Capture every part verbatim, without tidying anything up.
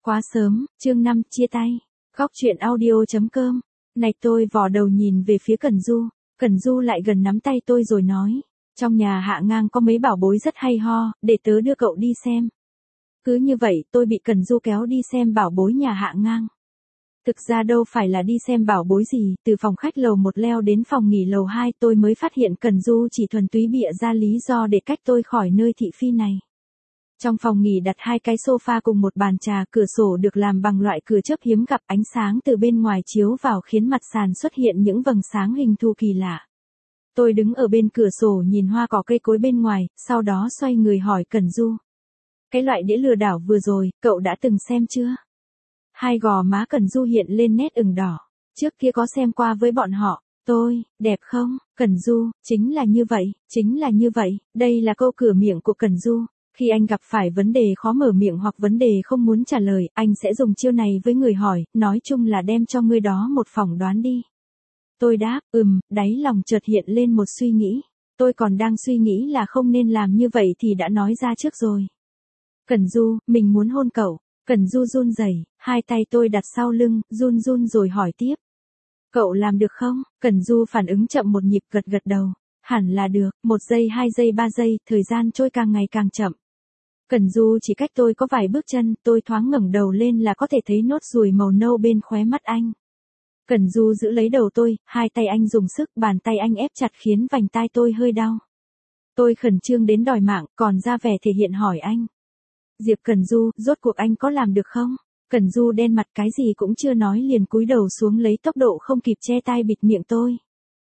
Quá sớm, chương năm chia tay. Góc truyện audio.com. Này tôi vò đầu nhìn về phía Cẩn Du. Cẩn Du lại gần nắm tay tôi rồi nói. Trong nhà Hạ Ngang có mấy bảo bối rất hay ho, để tớ đưa cậu đi xem. Cứ như vậy tôi bị Cẩn Du kéo đi xem bảo bối nhà Hạ Ngang. Thực ra đâu phải là đi xem bảo bối gì, từ phòng khách lầu một leo đến phòng nghỉ lầu hai tôi mới phát hiện Cẩn Du chỉ thuần túy bịa ra lý do để cách tôi khỏi nơi thị phi này. Trong phòng nghỉ đặt hai cái sofa cùng một bàn trà, cửa sổ được làm bằng loại cửa chớp hiếm gặp, ánh sáng từ bên ngoài chiếu vào khiến mặt sàn xuất hiện những vầng sáng hình thù kỳ lạ. Tôi đứng ở bên cửa sổ nhìn hoa cỏ cây cối bên ngoài, sau đó xoay người hỏi Cẩn Du. Cái loại đĩa lừa đảo vừa rồi, cậu đã từng xem chưa? Hai gò má Cẩn Du hiện lên nét ửng đỏ. Trước kia có xem qua với bọn họ. Tôi, đẹp không? Cẩn Du, chính là như vậy, chính là như vậy. Đây là câu cửa miệng của Cẩn Du. Khi anh gặp phải vấn đề khó mở miệng hoặc vấn đề không muốn trả lời, anh sẽ dùng chiêu này với người hỏi, nói chung là đem cho người đó một phỏng đoán đi. Tôi đáp, ừm, đáy lòng chợt hiện lên một suy nghĩ. Tôi còn đang suy nghĩ là không nên làm như vậy thì đã nói ra trước rồi. Cẩn Du, mình muốn hôn cậu. Cẩn Du run rẩy, hai tay tôi đặt sau lưng, run run rồi hỏi tiếp. Cậu làm được không? Cẩn Du phản ứng chậm một nhịp, gật gật đầu. Hẳn là được, một giây, hai giây, ba giây, thời gian trôi càng ngày càng chậm. Cẩn Du chỉ cách tôi có vài bước chân, tôi thoáng ngẩng đầu lên là có thể thấy nốt ruồi màu nâu bên khóe mắt anh. Cẩn Du giữ lấy đầu tôi, hai tay anh dùng sức, bàn tay anh ép chặt khiến vành tai tôi hơi đau. Tôi khẩn trương đến đòi mạng, còn ra vẻ thể hiện hỏi anh. Diệp Cẩn Du, rốt cuộc anh có làm được không? Cẩn Du đen mặt, cái gì cũng chưa nói liền cúi đầu xuống lấy tốc độ không kịp che tai bịt miệng tôi.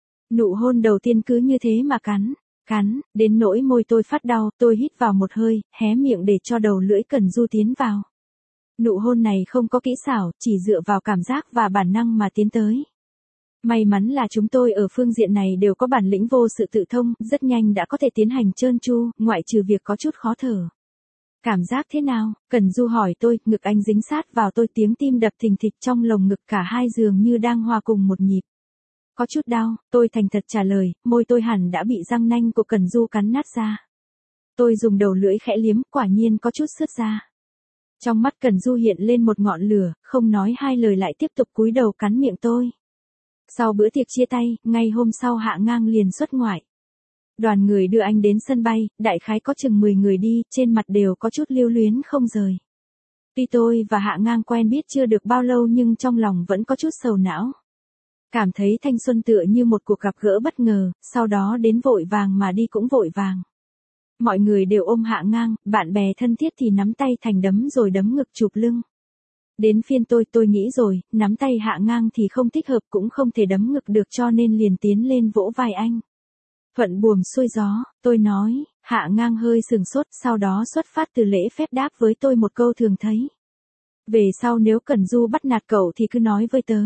Nụ hôn đầu tiên cứ như thế mà cắn, cắn, đến nỗi môi tôi phát đau, tôi hít vào một hơi, hé miệng để cho đầu lưỡi Cẩn Du tiến vào. Nụ hôn này không có kỹ xảo, chỉ dựa vào cảm giác và bản năng mà tiến tới. May mắn là chúng tôi ở phương diện này đều có bản lĩnh vô sự tự thông, rất nhanh đã có thể tiến hành trơn tru, ngoại trừ việc có chút khó thở. Cảm giác thế nào? Cẩn Du hỏi tôi, ngực anh dính sát vào tôi, tiếng tim đập thình thịch trong lồng ngực, cả hai dường như đang hòa cùng một nhịp. Có chút đau, tôi thành thật trả lời, môi tôi hẳn đã bị răng nanh của Cẩn Du cắn nát ra. Tôi dùng đầu lưỡi khẽ liếm, quả nhiên có chút sứt ra. Trong mắt Cẩn Du hiện lên một ngọn lửa, không nói hai lời lại tiếp tục cúi đầu cắn miệng tôi. Sau bữa tiệc chia tay, ngay hôm sau Hạ Ngang liền xuất ngoại. Đoàn người đưa anh đến sân bay, đại khái có chừng mười người đi, trên mặt đều có chút lưu luyến không rời. Tuy tôi và Hạ Ngang quen biết chưa được bao lâu nhưng trong lòng vẫn có chút sầu não. Cảm thấy thanh xuân tựa như một cuộc gặp gỡ bất ngờ, sau đó đến vội vàng mà đi cũng vội vàng. Mọi người đều ôm Hạ Ngang, bạn bè thân thiết thì nắm tay thành đấm rồi đấm ngực chụp lưng. Đến phiên tôi, tôi nghĩ rồi, nắm tay Hạ Ngang thì không thích hợp cũng không thể đấm ngực được cho nên liền tiến lên vỗ vai anh. Thuận buồm xuôi gió, tôi nói, Hạ Ngang hơi sừng sốt, sau đó xuất phát từ lễ phép đáp với tôi một câu thường thấy. Về sau nếu Cẩn Du bắt nạt cậu thì cứ nói với tớ.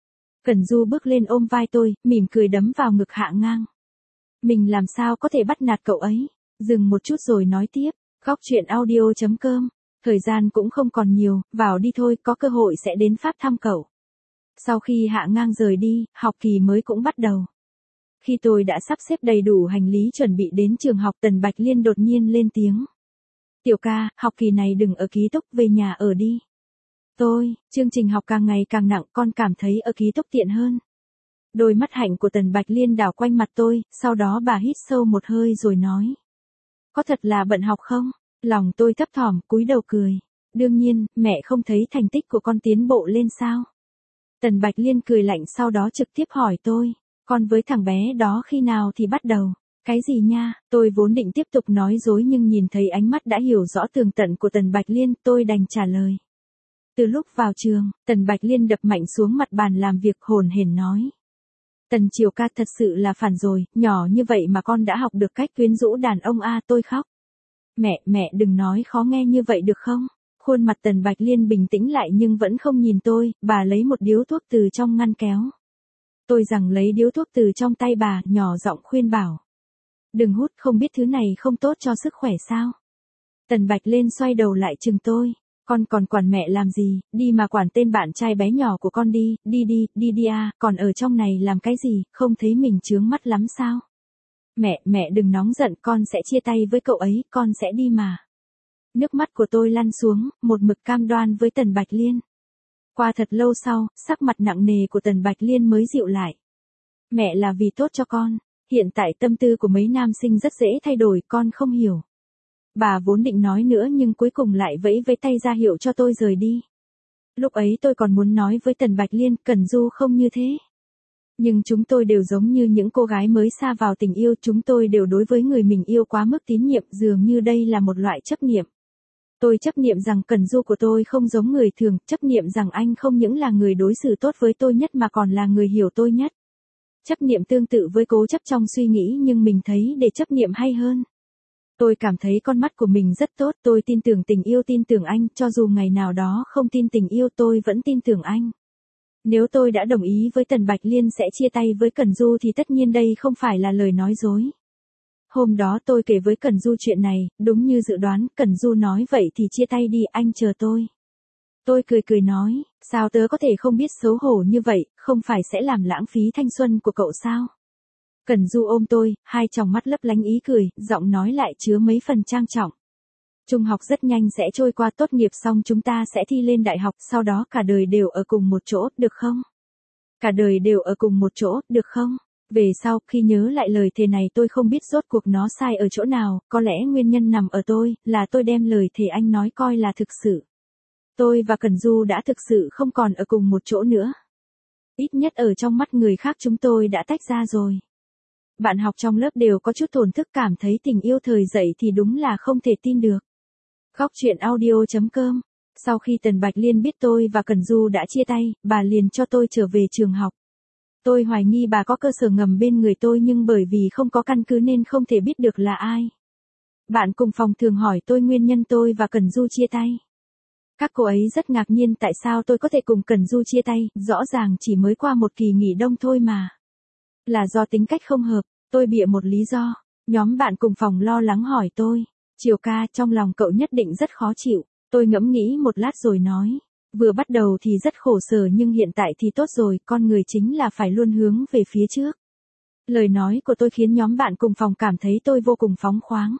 Cẩn Du bước lên ôm vai tôi, mỉm cười đấm vào ngực Hạ Ngang. Mình làm sao có thể bắt nạt cậu ấy? Dừng một chút rồi nói tiếp, góc truyện audio.com. Thời gian cũng không còn nhiều, vào đi thôi, có cơ hội sẽ đến Pháp thăm cậu. Sau khi Hạ Ngang rời đi, học kỳ mới cũng bắt đầu. Khi tôi đã sắp xếp đầy đủ hành lý chuẩn bị đến trường học, Tần Bạch Liên đột nhiên lên tiếng. Tiểu ca, học kỳ này đừng ở ký túc, về nhà ở đi. Tôi, chương trình học càng ngày càng nặng, con cảm thấy ở ký túc tiện hơn. Đôi mắt hạnh của Tần Bạch Liên đảo quanh mặt tôi, sau đó bà hít sâu một hơi rồi nói. Có thật là bận học không? Lòng tôi thấp thỏm, cúi đầu cười. Đương nhiên, mẹ không thấy thành tích của con tiến bộ lên sao? Tần Bạch Liên cười lạnh sau đó trực tiếp hỏi tôi. Con với thằng bé đó khi nào thì bắt đầu? Cái gì nha? Tôi vốn định tiếp tục nói dối nhưng nhìn thấy ánh mắt đã hiểu rõ tường tận của Tần Bạch Liên, tôi đành trả lời. Từ lúc vào trường, Tần Bạch Liên đập mạnh xuống mặt bàn làm việc, hồn hển nói. Tần Triều ca thật sự là phản rồi, nhỏ như vậy mà con đã học được cách quyến rũ đàn ông a, tôi khóc. Mẹ, mẹ đừng nói khó nghe như vậy được không? Khuôn mặt Tần Bạch Liên bình tĩnh lại nhưng vẫn không nhìn tôi, bà lấy một điếu thuốc từ trong ngăn kéo. Tôi rằng lấy điếu thuốc từ trong tay bà, nhỏ giọng khuyên bảo. Đừng hút, không biết thứ này không tốt cho sức khỏe sao? Tần Bạch Liên xoay đầu lại chừng tôi. Con còn quản mẹ làm gì, đi mà quản tên bạn trai bé nhỏ của con đi, đi đi, đi đi à, còn ở trong này làm cái gì, không thấy mình chướng mắt lắm sao? Mẹ, mẹ đừng nóng giận, con sẽ chia tay với cậu ấy, con sẽ đi mà. Nước mắt của tôi lăn xuống, một mực cam đoan với Tần Bạch Liên. Qua thật lâu sau, sắc mặt nặng nề của Tần Bạch Liên mới dịu lại. Mẹ là vì tốt cho con, hiện tại tâm tư của mấy nam sinh rất dễ thay đổi, con không hiểu. Bà vốn định nói nữa nhưng cuối cùng lại vẫy vẫy tay ra hiệu cho tôi rời đi. Lúc ấy tôi còn muốn nói với Tần Bạch Liên, Cẩn Du không như thế. Nhưng chúng tôi đều giống như những cô gái mới xa vào tình yêu, chúng tôi đều đối với người mình yêu quá mức tín nhiệm, dường như đây là một loại chấp niệm. Tôi chấp niệm rằng Cẩn Du của tôi không giống người thường, chấp niệm rằng anh không những là người đối xử tốt với tôi nhất mà còn là người hiểu tôi nhất. Chấp niệm tương tự với cố chấp trong suy nghĩ nhưng mình thấy để chấp niệm hay hơn. Tôi cảm thấy con mắt của mình rất tốt, tôi tin tưởng tình yêu, tin tưởng anh, cho dù ngày nào đó không tin tình yêu tôi vẫn tin tưởng anh. Nếu tôi đã đồng ý với Tần Bạch Liên sẽ chia tay với Cẩn Du thì tất nhiên đây không phải là lời nói dối. Hôm đó tôi kể với Cẩn Du chuyện này, đúng như dự đoán, Cẩn Du nói vậy thì chia tay đi, anh chờ tôi. Tôi cười cười nói, sao tớ có thể không biết xấu hổ như vậy, không phải sẽ làm lãng phí thanh xuân của cậu sao? Cẩn Du ôm tôi, hai tròng mắt lấp lánh ý cười, giọng nói lại chứa mấy phần trang trọng. Trung học rất nhanh sẽ trôi qua, tốt nghiệp xong chúng ta sẽ thi lên đại học, sau đó cả đời đều ở cùng một chỗ, được không? Cả đời đều ở cùng một chỗ, được không? Về sau, khi nhớ lại lời thề này tôi không biết rốt cuộc nó sai ở chỗ nào, có lẽ nguyên nhân nằm ở tôi, là tôi đem lời thề anh nói coi là thực sự. Tôi và Cẩn Du đã thực sự không còn ở cùng một chỗ nữa. Ít nhất ở trong mắt người khác chúng tôi đã tách ra rồi. Bạn học trong lớp đều có chút thổn thức, cảm thấy tình yêu thời dậy thì đúng là không thể tin được. Góc truyện audio chấm com. Sau khi Tần Bạch Liên biết tôi và Cẩn Du đã chia tay, bà liền cho tôi trở về trường học. Tôi hoài nghi bà có cơ sở ngầm bên người tôi nhưng bởi vì không có căn cứ nên không thể biết được là ai. Bạn cùng phòng thường hỏi tôi nguyên nhân tôi và Cẩn Du chia tay. Các cô ấy rất ngạc nhiên tại sao tôi có thể cùng Cẩn Du chia tay, rõ ràng chỉ mới qua một kỳ nghỉ đông thôi mà. Là do tính cách không hợp, tôi bịa một lý do. Nhóm bạn cùng phòng lo lắng hỏi tôi, Triều ca, trong lòng cậu nhất định rất khó chịu. Tôi ngẫm nghĩ một lát rồi nói, vừa bắt đầu thì rất khổ sở nhưng hiện tại thì tốt rồi, con người chính là phải luôn hướng về phía trước. Lời nói của tôi khiến nhóm bạn cùng phòng cảm thấy tôi vô cùng phóng khoáng.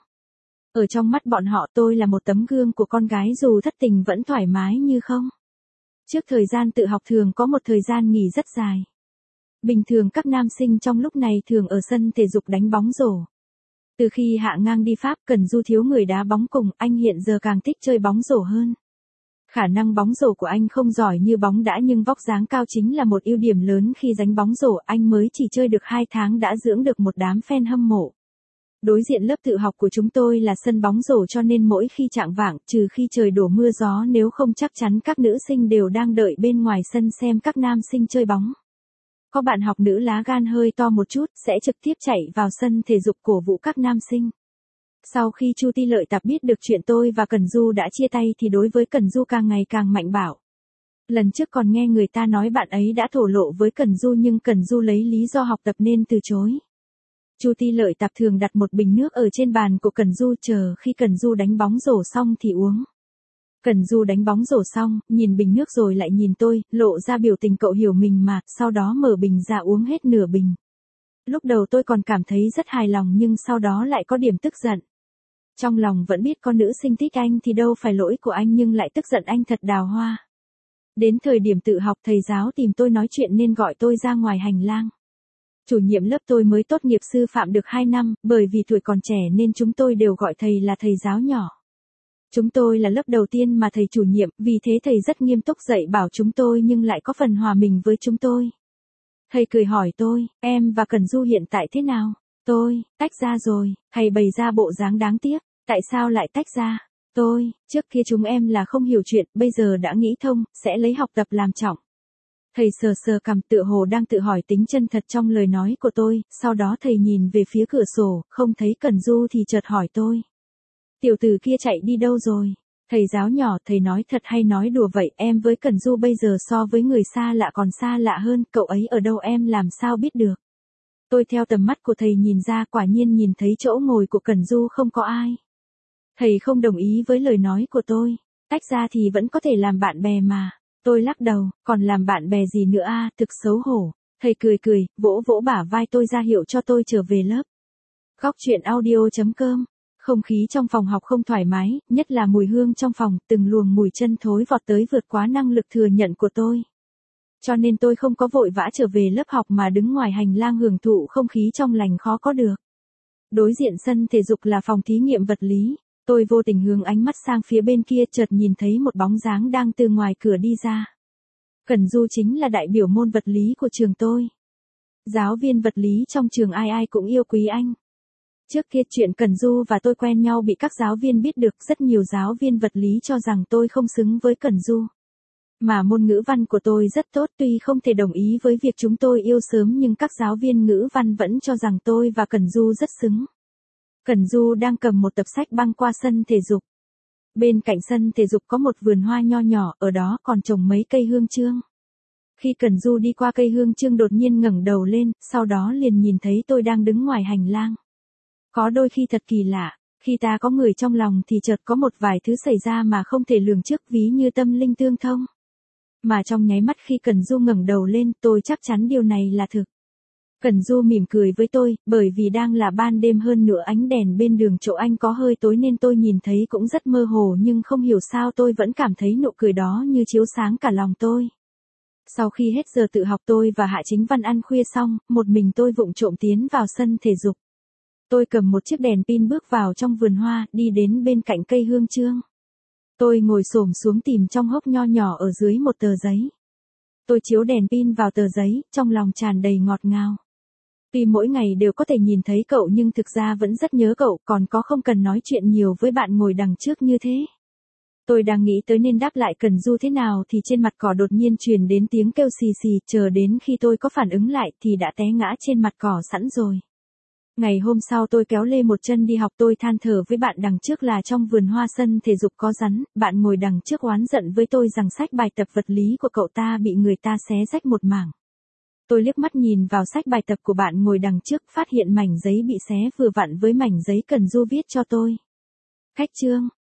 Ở trong mắt bọn họ tôi là một tấm gương của con gái dù thất tình vẫn thoải mái như không. Trước thời gian tự học thường có một thời gian nghỉ rất dài. Bình thường các nam sinh trong lúc này thường ở sân thể dục đánh bóng rổ. Từ khi Hạ Ngang đi Pháp, Cẩn Du thiếu người đá bóng cùng, anh hiện giờ càng thích chơi bóng rổ hơn. Khả năng bóng rổ của anh không giỏi như bóng đá nhưng vóc dáng cao chính là một ưu điểm lớn khi đánh bóng rổ, anh mới chỉ chơi được hai tháng đã dưỡng được một đám fan hâm mộ. Đối diện lớp tự học của chúng tôi là sân bóng rổ cho nên mỗi khi chạng vạng, trừ khi trời đổ mưa gió nếu không chắc chắn các nữ sinh đều đang đợi bên ngoài sân xem các nam sinh chơi bóng. Có bạn học nữ lá gan hơi to một chút, sẽ trực tiếp chạy vào sân thể dục cổ vũ các nam sinh. Sau khi Chu Ti Lợi Tạp biết được chuyện tôi và Cẩn Du đã chia tay thì đối với Cẩn Du càng ngày càng mạnh bạo. Lần trước còn nghe người ta nói bạn ấy đã thổ lộ với Cẩn Du nhưng Cẩn Du lấy lý do học tập nên từ chối. Chu Ti Lợi Tạp thường đặt một bình nước ở trên bàn của Cẩn Du chờ khi Cẩn Du đánh bóng rổ xong thì uống. Cẩn Du đánh bóng rổ xong, nhìn bình nước rồi lại nhìn tôi, lộ ra biểu tình cậu hiểu mình mà, sau đó mở bình ra uống hết nửa bình. Lúc đầu tôi còn cảm thấy rất hài lòng nhưng sau đó lại có điểm tức giận. Trong lòng vẫn biết con nữ sinh thích anh thì đâu phải lỗi của anh nhưng lại tức giận anh thật đào hoa. Đến thời điểm tự học thầy giáo tìm tôi nói chuyện nên gọi tôi ra ngoài hành lang. Chủ nhiệm lớp tôi mới tốt nghiệp sư phạm được hai năm, bởi vì tuổi còn trẻ nên chúng tôi đều gọi thầy là thầy giáo nhỏ. Chúng tôi là lớp đầu tiên mà thầy chủ nhiệm, vì thế thầy rất nghiêm túc dạy bảo chúng tôi nhưng lại có phần hòa mình với chúng tôi. Thầy cười hỏi tôi, em và Cẩn Du hiện tại thế nào? Tôi, tách ra rồi, thầy bày ra bộ dáng đáng tiếc, tại sao lại tách ra? Tôi, trước kia chúng em là không hiểu chuyện, bây giờ đã nghĩ thông, sẽ lấy học tập làm trọng. Thầy sờ sờ cằm tựa hồ đang tự hỏi tính chân thật trong lời nói của tôi, sau đó thầy nhìn về phía cửa sổ, không thấy Cẩn Du thì chợt hỏi tôi. Tiểu tử kia chạy đi đâu rồi? Thầy giáo nhỏ, thầy nói thật hay nói đùa vậy, em với Cẩn Du bây giờ so với người xa lạ còn xa lạ hơn, cậu ấy ở đâu em làm sao biết được? Tôi theo tầm mắt của thầy nhìn ra quả nhiên nhìn thấy chỗ ngồi của Cẩn Du không có ai. Thầy không đồng ý với lời nói của tôi, tách ra thì vẫn có thể làm bạn bè mà. Tôi lắc đầu, còn làm bạn bè gì nữa a, thực xấu hổ. Thầy cười cười, vỗ vỗ bả vai tôi ra hiệu cho tôi trở về lớp. Góc truyện audio chấm com Không khí trong phòng học không thoải mái, nhất là mùi hương trong phòng, từng luồng mùi chân thối vọt tới vượt quá năng lực thừa nhận của tôi. Cho nên tôi không có vội vã trở về lớp học mà đứng ngoài hành lang hưởng thụ không khí trong lành khó có được. Đối diện sân thể dục là phòng thí nghiệm vật lý. Tôi vô tình hướng ánh mắt sang phía bên kia, chợt nhìn thấy một bóng dáng đang từ ngoài cửa đi ra. Cẩn Du chính là đại biểu môn vật lý của trường tôi. Giáo viên vật lý trong trường ai ai cũng yêu quý anh. Trước kia chuyện Cẩn Du và tôi quen nhau bị các giáo viên biết được, rất nhiều giáo viên vật lý cho rằng tôi không xứng với Cẩn Du. Mà môn ngữ văn của tôi rất tốt, tuy không thể đồng ý với việc chúng tôi yêu sớm nhưng các giáo viên ngữ văn vẫn cho rằng tôi và Cẩn Du rất xứng. Cẩn Du đang cầm một tập sách băng qua sân thể dục. Bên cạnh sân thể dục có một vườn hoa nho nhỏ, ở đó còn trồng mấy cây hương chương. Khi Cẩn Du đi qua cây hương chương đột nhiên ngẩng đầu lên, sau đó liền nhìn thấy tôi đang đứng ngoài hành lang. Có đôi khi thật kỳ lạ, khi ta có người trong lòng thì chợt có một vài thứ xảy ra mà không thể lường trước, ví như tâm linh tương thông. Mà trong nháy mắt khi Cẩn Du ngẩng đầu lên, tôi chắc chắn điều này là thực. Cẩn Du mỉm cười với tôi, bởi vì đang là ban đêm hơn nữa ánh đèn bên đường chỗ anh có hơi tối nên tôi nhìn thấy cũng rất mơ hồ, nhưng không hiểu sao tôi vẫn cảm thấy nụ cười đó như chiếu sáng cả lòng tôi. Sau khi hết giờ tự học tôi và Hạ Chính Văn ăn khuya xong, một mình tôi vụng trộm tiến vào sân thể dục. Tôi cầm một chiếc đèn pin bước vào trong vườn hoa, đi đến bên cạnh cây hương chương. Tôi ngồi xổm xuống tìm trong hốc nho nhỏ ở dưới một tờ giấy. Tôi chiếu đèn pin vào tờ giấy, trong lòng tràn đầy ngọt ngào. Tuy mỗi ngày đều có thể nhìn thấy cậu nhưng thực ra vẫn rất nhớ cậu, còn có không cần nói chuyện nhiều với bạn ngồi đằng trước như thế. Tôi đang nghĩ tới nên đáp lại Cẩn Du thế nào thì trên mặt cỏ đột nhiên truyền đến tiếng kêu xì xì, chờ đến khi tôi có phản ứng lại thì đã té ngã trên mặt cỏ sẵn rồi. Ngày hôm sau tôi kéo lê một chân đi học, tôi than thở với bạn đằng trước là trong vườn hoa sân thể dục có rắn, bạn ngồi đằng trước oán giận với tôi rằng sách bài tập vật lý của cậu ta bị người ta xé rách một mảng. Tôi liếc mắt nhìn vào sách bài tập của bạn ngồi đằng trước, phát hiện mảnh giấy bị xé vừa vặn với mảnh giấy Cẩn Du viết cho tôi. Khách chương,